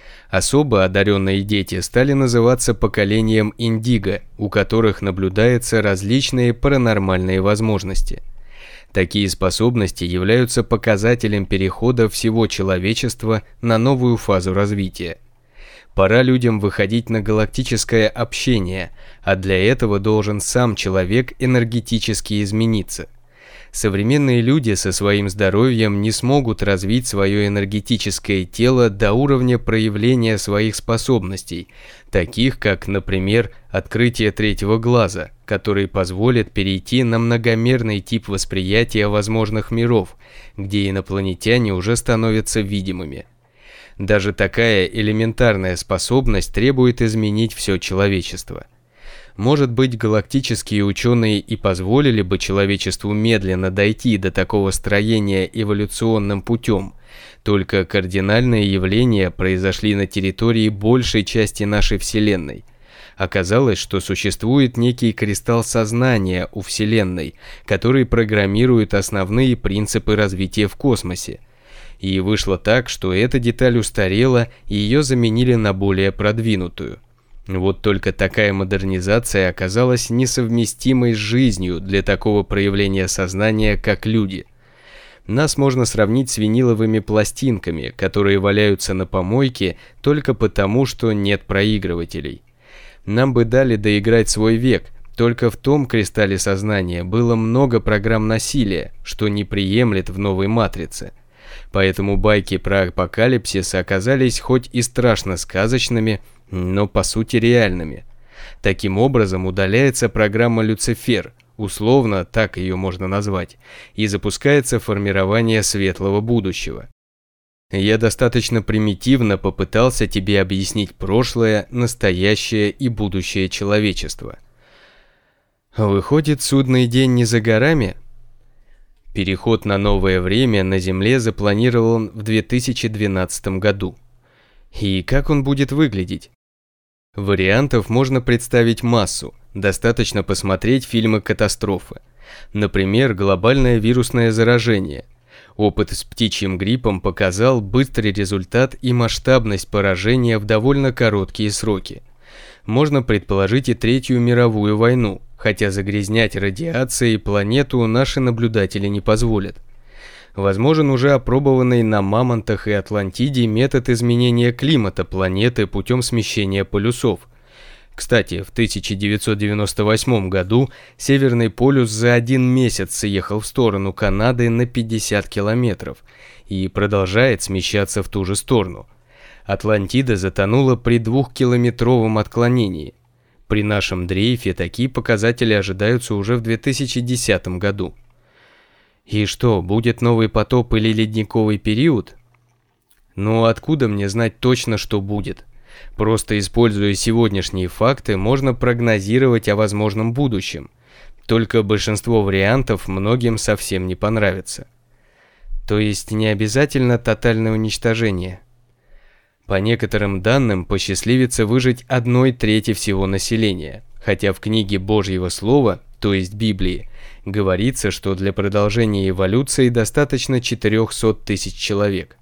Особо одаренные дети стали называться поколением Индиго, у которых наблюдаются различные паранормальные возможности. Такие способности являются показателем перехода всего человечества на новую фазу развития. Пора людям выходить на галактическое общение, а для этого должен сам человек энергетически измениться. Современные люди со своим здоровьем не смогут развить свое энергетическое тело до уровня проявления своих способностей, таких как, например, открытие третьего глаза, который позволит перейти на многомерный тип восприятия возможных миров, где инопланетяне уже становятся видимыми. Даже такая элементарная способность требует изменить все человечество. Может быть, галактические ученые и позволили бы человечеству медленно дойти до такого строения эволюционным путем, только кардинальные явления произошли на территории большей части нашей Вселенной. Оказалось, что существует некий кристалл сознания у Вселенной, который программирует основные принципы развития в космосе. И вышло так, что эта деталь устарела, и ее заменили на более продвинутую. Вот только такая модернизация оказалась несовместимой с жизнью для такого проявления сознания, как люди. Нас можно сравнить с виниловыми пластинками, которые валяются на помойке только потому, что нет проигрывателей. Нам бы дали доиграть свой век, только в том кристалле сознания было много программ насилия, что не приемлет в новой матрице. Поэтому байки про апокалипсис оказались хоть и страшно сказочными, но по сути реальными. Таким образом удаляется программа Люцифер, условно так ее можно назвать, и запускается формирование светлого будущего. Я достаточно примитивно попытался тебе объяснить прошлое, настоящее и будущее человечества. Выходит, судный день не за горами? Переход на новое время на Земле запланирован в две тысячи двенадцатом году. И как он будет выглядеть? Вариантов можно представить массу, достаточно посмотреть фильмы «Катастрофы». Например, глобальное вирусное заражение. Опыт с птичьим гриппом показал быстрый результат и масштабность поражения в довольно короткие сроки. Можно предположить и Третью мировую войну, хотя загрязнять радиацией планету наши наблюдатели не позволят. Возможен уже опробованный на Мамонтах и Атлантиде метод изменения климата планеты путем смещения полюсов. Кстати, в тысяча девятьсот девяносто восьмом году Северный полюс за один месяц съехал в сторону Канады на пятьдесят километров и продолжает смещаться в ту же сторону. Атлантида затонула при двухкилометровом отклонении. При нашем дрейфе такие показатели ожидаются уже в две тысячи десятом году. И что, будет новый потоп или ледниковый период? Ну откуда мне знать точно, что будет? Просто используя сегодняшние факты, можно прогнозировать о возможном будущем. Только большинство вариантов многим совсем не понравится. То есть не обязательно тотальное уничтожение. По некоторым данным, посчастливится выжить одной трети всего населения, хотя в книге Божьего Слова, то есть Библии, говорится, что для продолжения эволюции достаточно четырехсот тысяч человек.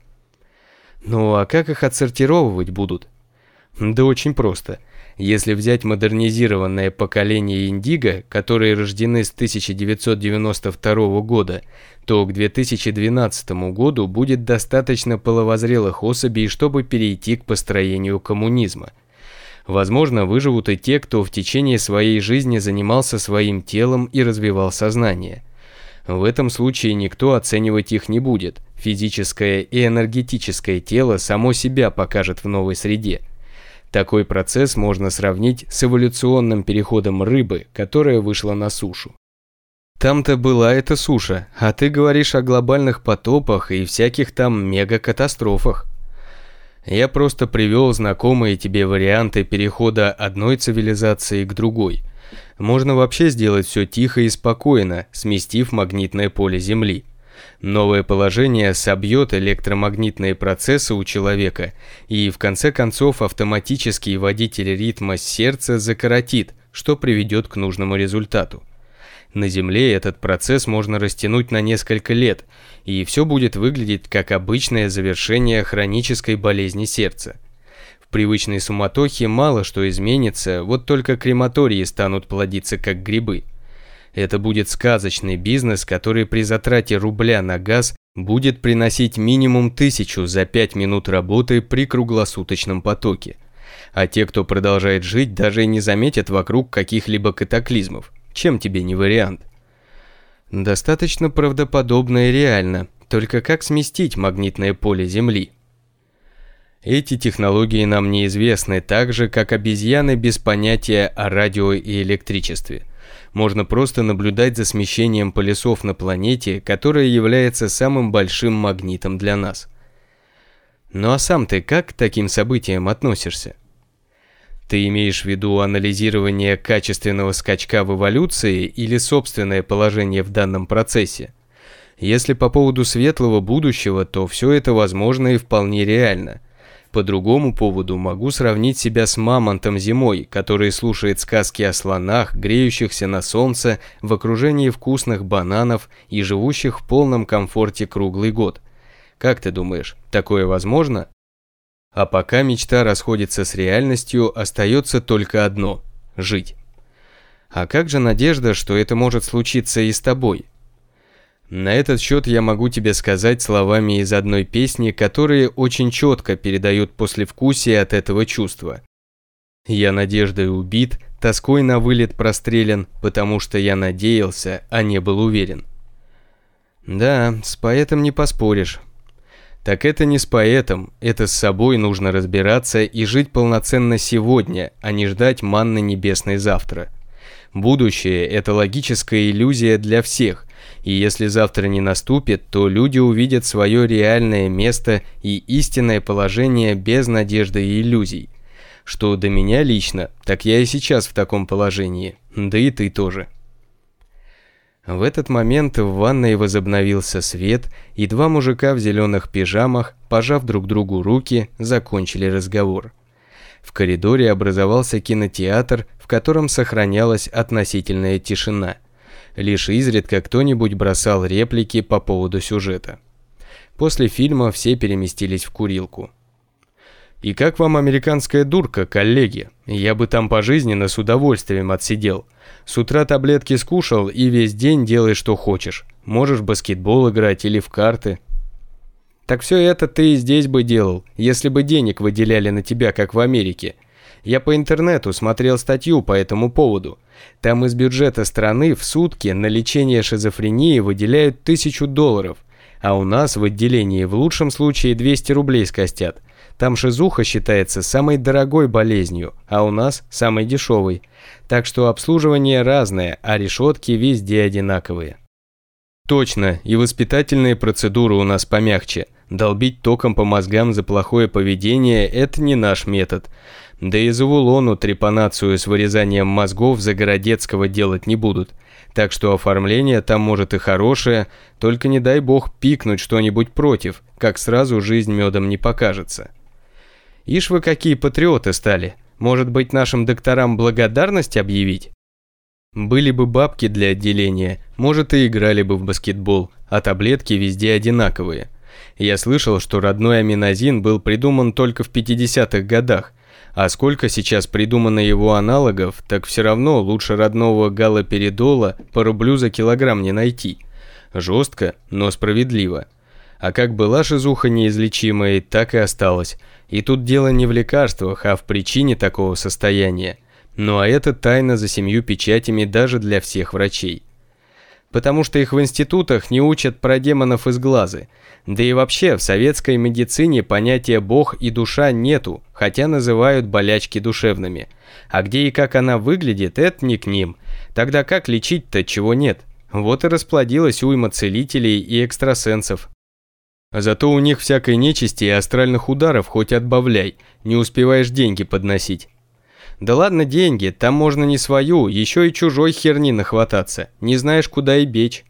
Ну а как их отсортировывать будут? Да очень просто. Если взять модернизированное поколение индиго, которые рождены с тысяча девятьсот девяносто второго года, то к две тысячи двенадцатому году будет достаточно половозрелых особей, чтобы перейти к построению коммунизма. Возможно, выживут и те, кто в течение своей жизни занимался своим телом и развивал сознание. В этом случае никто оценивать их не будет, физическое и энергетическое тело само себя покажет в новой среде. Такой процесс можно сравнить с эволюционным переходом рыбы, которая вышла на сушу. Там-то была эта суша, а ты говоришь о глобальных потопах и всяких там мегакатастрофах. Я просто привел знакомые тебе варианты перехода одной цивилизации к другой. Можно вообще сделать все тихо и спокойно, сместив магнитное поле Земли. Новое положение собьет электромагнитные процессы у человека, и в конце концов автоматический водитель ритма сердца закоротит, что приведет к нужному результату. На Земле этот процесс можно растянуть на несколько лет, и все будет выглядеть как обычное завершение хронической болезни сердца. В привычной суматохе мало что изменится, вот только крематории станут плодиться как грибы. Это будет сказочный бизнес, который при затрате рубля на газ будет приносить минимум тысячу за пять минут работы при круглосуточном потоке. А те, кто продолжает жить, даже и не заметят вокруг каких-либо катаклизмов. Чем тебе не вариант? Достаточно правдоподобно и реально, только как сместить магнитное поле Земли? Эти технологии нам неизвестны, так же, как обезьяны без понятия о радио и электричестве. Можно просто наблюдать за смещением полюсов на планете, которая является самым большим магнитом для нас. Ну а сам ты как к таким событиям относишься? Ты имеешь в виду анализирование качественного скачка в эволюции или собственное положение в данном процессе? Если по поводу светлого будущего, то все это возможно и вполне реально. По другому поводу могу сравнить себя с мамонтом зимой, который слушает сказки о слонах, греющихся на солнце, в окружении вкусных бананов и живущих в полном комфорте круглый год. Как ты думаешь, такое возможно? А пока мечта расходится с реальностью, остается только одно – жить. А как же надежда, что это может случиться и с тобой? На этот счет я могу тебе сказать словами из одной песни, которые очень четко передают послевкусие от этого чувства. «Я надеждой убит, тоской на вылет прострелен, потому что я надеялся, а не был уверен». Да, с поэтом не поспоришь. Так это не с поэтом, это с собой нужно разбираться и жить полноценно сегодня, а не ждать манны небесной завтра. Будущее – это логическая иллюзия для всех, и если завтра не наступит, то люди увидят свое реальное место и истинное положение без надежды и иллюзий. Что до меня лично, так я и сейчас в таком положении, да и ты тоже. В этот момент в ванной возобновился свет, и два мужика в зеленых пижамах, пожав друг другу руки, закончили разговор. В коридоре образовался кинотеатр, в котором сохранялась относительная тишина. Лишь изредка кто-нибудь бросал реплики по поводу сюжета. После фильма все переместились в курилку. «И как вам американская дурка, коллеги? Я бы там пожизненно с удовольствием отсидел. С утра таблетки скушал и весь день делай, что хочешь. Можешь в баскетбол играть или в карты». «Так все это ты и здесь бы делал, если бы денег выделяли на тебя, как в Америке. Я по интернету смотрел статью по этому поводу. Там из бюджета страны в сутки на лечение шизофрении выделяют тысячу долларов, а у нас в отделении в лучшем случае двести рублей скостят. Там шизуха считается самой дорогой болезнью, а у нас самой дешевой. Так что обслуживание разное, а решетки везде одинаковые». «Точно, и воспитательные процедуры у нас помягче. Долбить током по мозгам за плохое поведение – это не наш метод. Да и за Вулону трепанацию с вырезанием мозгов за Городецкого делать не будут. Так что оформление там может и хорошее, только не дай бог пикнуть что-нибудь против, как сразу жизнь медом не покажется». «Ишь вы какие патриоты стали. Может быть, нашим докторам благодарность объявить?» «Были бы бабки для отделения, может, и играли бы в баскетбол, а таблетки везде одинаковые. Я слышал, что родной аминозин был придуман только в пятидесятых годах, а сколько сейчас придумано его аналогов, так все равно лучше родного галоперидола по рублю за килограмм не найти. Жестко, но справедливо. А как была шизуха неизлечимой, так и осталась. И тут дело не в лекарствах, а в причине такого состояния. Ну а это тайна за семью печатями даже для всех врачей. потому что их в институтах не учат про демонов из глаза. Да и вообще, в советской медицине понятия «бог» и «душа» нету, хотя называют болячки душевными. А где и как она выглядит, это не к ним. Тогда как лечить-то, чего нет? Вот и расплодилась уйма целителей и экстрасенсов. Зато у них всякой нечисти и астральных ударов хоть отбавляй, не успеваешь деньги подносить. Да ладно деньги, там можно не свою, еще и чужой херни нахвататься, не знаешь куда и бечь.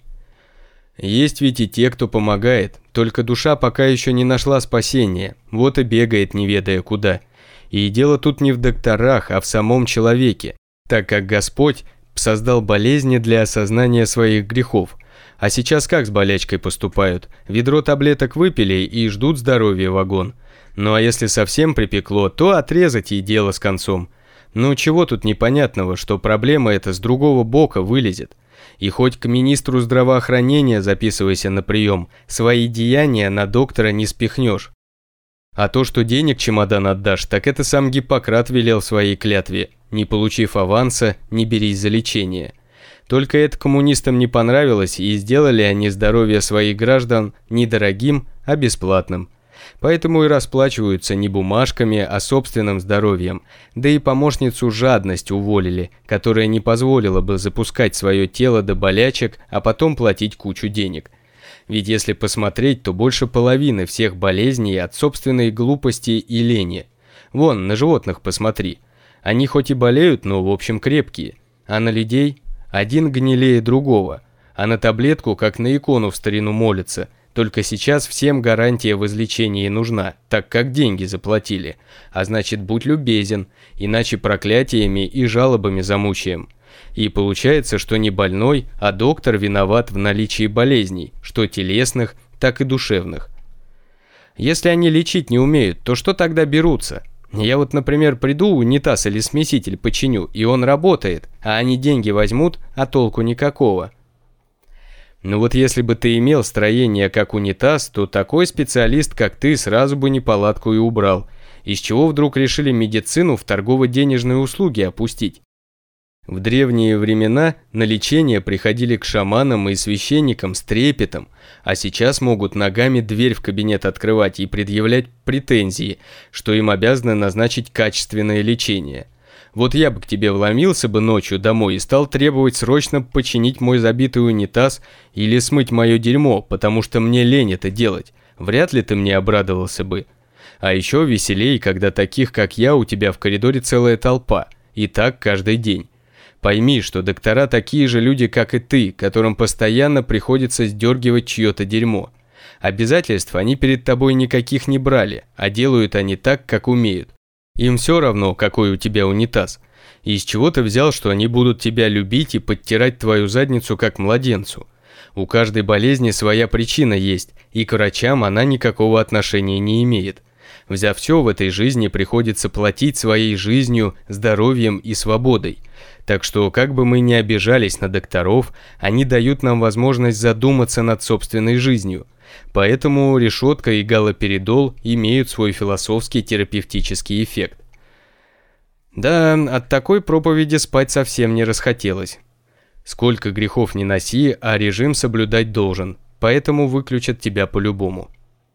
Есть ведь и те, кто помогает, только душа пока еще не нашла спасения, вот и бегает не ведая куда. И дело тут не в докторах, а в самом человеке, так как Господь создал болезни для осознания своих грехов. А сейчас как с болячкой поступают? Ведро таблеток выпили и ждут здоровья вагон. Ну а если совсем припекло, то отрезать и дело с концом. Ну чего тут непонятного, что проблема эта с другого бока вылезет? И хоть к министру здравоохранения записывайся на прием, свои деяния на доктора не спихнешь. А то, что денег чемодан отдашь, так это сам Гиппократ велел в своей клятве: не получив аванса, не берись за лечение. Только это коммунистам не понравилось, и сделали они здоровье своих граждан не дорогим, а бесплатным. Поэтому и расплачиваются не бумажками, а собственным здоровьем. Да и помощницу жадность уволили, которая не позволила бы запускать свое тело до болячек, а потом платить кучу денег. Ведь если посмотреть, то больше половины всех болезней от собственной глупости и лени. Вон, на животных посмотри. Они хоть и болеют, но в общем крепкие. А на людей один гнилее другого. А на таблетку, как на икону в старину молятся. Только сейчас всем гарантия в излечении нужна, так как деньги заплатили. А значит, будь любезен, иначе проклятиями и жалобами замучаем. И получается, что не больной, а доктор виноват в наличии болезней, что телесных, так и душевных. Если они лечить не умеют, то что тогда берутся? Я вот, например, приду унитаз или смеситель починю, и он работает, а они деньги возьмут, а толку никакого. Ну вот если бы ты имел строение как унитаз, то такой специалист, как ты, сразу бы неполадку и убрал. Из чего вдруг решили медицину в торгово-денежные услуги опустить? В древние времена на лечение приходили к шаманам и священникам с трепетом, а сейчас могут ногами дверь в кабинет открывать и предъявлять претензии, что им обязаны назначить качественное лечение. Вот я бы к тебе вломился бы ночью домой и стал требовать срочно починить мой забитый унитаз или смыть мое дерьмо, потому что мне лень это делать. Вряд ли ты мне обрадовался бы. А еще веселей, когда таких, как я, у тебя в коридоре целая толпа. И так каждый день. Пойми, что доктора такие же люди, как и ты, которым постоянно приходится сдергивать чье-то дерьмо. Обязательств они перед тобой никаких не брали, а делают они так, как умеют. Им все равно, какой у тебя унитаз. И из чего ты взял, что они будут тебя любить и подтирать твою задницу, как младенцу? У каждой болезни своя причина есть, и к врачам она никакого отношения не имеет. Взяв все в этой жизни, приходится платить своей жизнью, здоровьем и свободой. Так что, как бы мы ни обижались на докторов, они дают нам возможность задуматься над собственной жизнью. Поэтому решетка и галоперидол имеют свой философский терапевтический эффект. Да, от такой проповеди спать совсем не расхотелось. Сколько грехов не носи, а режим соблюдать должен, поэтому выключат тебя по-любому.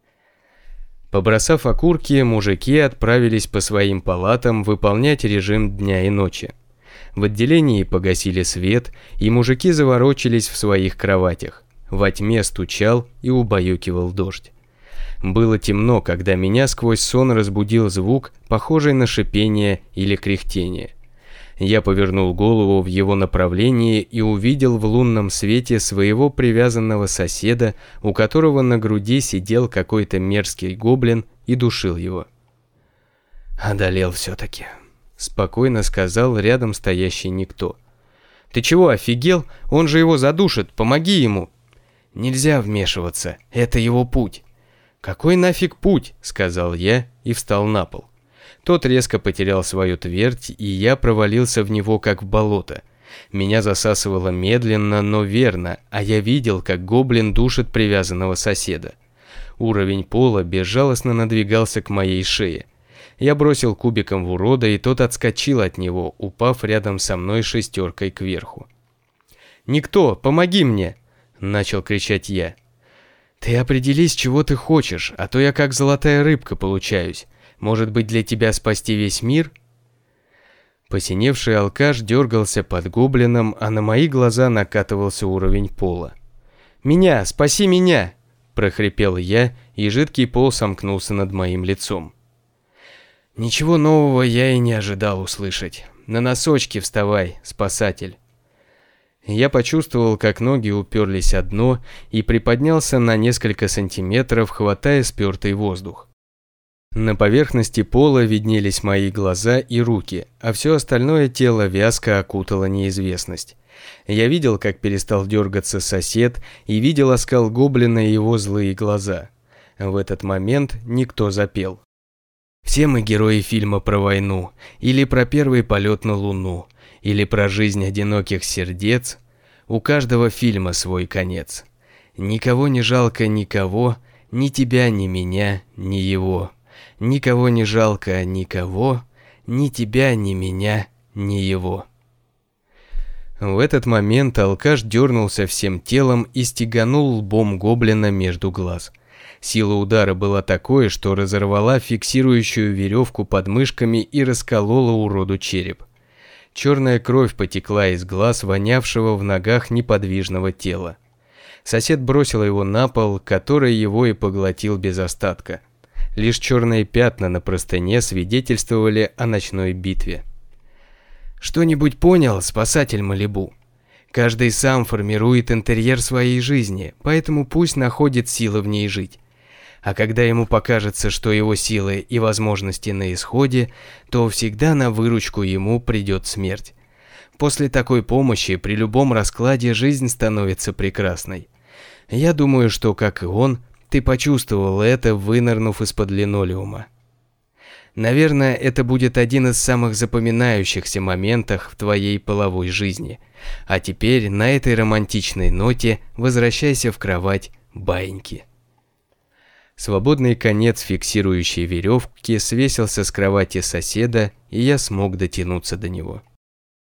Побросав окурки, мужики отправились по своим палатам выполнять режим дня и ночи. В отделении погасили свет, и мужики заворочились в своих кроватях. Во тьме стучал и убаюкивал дождь. Было темно, когда меня сквозь сон разбудил звук, похожий на шипение или кряхтение. Я повернул голову в его направлении и увидел в лунном свете своего привязанного соседа, у которого на груди сидел какой-то мерзкий гоблин и душил его. «Одолел все-таки», — спокойно сказал рядом стоящий никто. «Ты чего, офигел? Он же его задушит, помоги ему!» «Нельзя вмешиваться, это его путь». «Какой нафиг путь?» — сказал я и встал на пол. Тот резко потерял свою твердь, и я провалился в него, как в болото. Меня засасывало медленно, но верно, а я видел, как гоблин душит привязанного соседа. Уровень пола безжалостно надвигался к моей шее. Я бросил кубиком в урода, и тот отскочил от него, упав рядом со мной шестеркой кверху. «Никто, помоги мне!» – начал кричать я. «Ты определись, чего ты хочешь, а то я как золотая рыбка получаюсь. Может быть, для тебя спасти весь мир?» Посиневший алкаш дергался под гоблином, а на мои глаза накатывался уровень пола. «Меня! Спаси меня!» – прохрипел я, и жидкий пол сомкнулся над моим лицом. Ничего нового я и не ожидал услышать. На носочки вставай, спасатель. Я почувствовал, как ноги уперлись о дно, и приподнялся на несколько сантиметров, хватая спертый воздух. На поверхности пола виднелись мои глаза и руки, а все остальное тело вязко окутала неизвестность. Я видел, как перестал дергаться сосед, и видел оскал гоблина и его злые глаза. В этот момент никто запел. Все мы герои фильма про войну, или про первый полет на Луну, или про жизнь одиноких сердец. У каждого фильма свой конец. Никого не жалко никого, ни тебя, ни меня, ни его. Никого не жалко никого, ни тебя, ни меня, ни его. В этот момент алкаш дернулся всем телом и стеганул лбом гоблина между глаз. Сила удара была такой, что разорвала фиксирующую веревку под мышками и расколола уроду череп. Черная кровь потекла из глаз вонявшего в ногах неподвижного тела. Сосед бросил его на пол, который его и поглотил без остатка. Лишь черные пятна на простыне свидетельствовали о ночной битве. Что-нибудь понял, спасатель Малибу? Каждый сам формирует интерьер своей жизни, поэтому пусть находит силы в ней жить. А когда ему покажется, что его силы и возможности на исходе, то всегда на выручку ему придет смерть. После такой помощи при любом раскладе жизнь становится прекрасной. Я думаю, что, как и он, ты почувствовал это, вынырнув из-под линолеума. Наверное, это будет один из самых запоминающихся моментов в твоей половой жизни. А теперь на этой романтичной ноте возвращайся в кровать баиньки. Свободный конец фиксирующей веревки свесился с кровати соседа, и я смог дотянуться до него.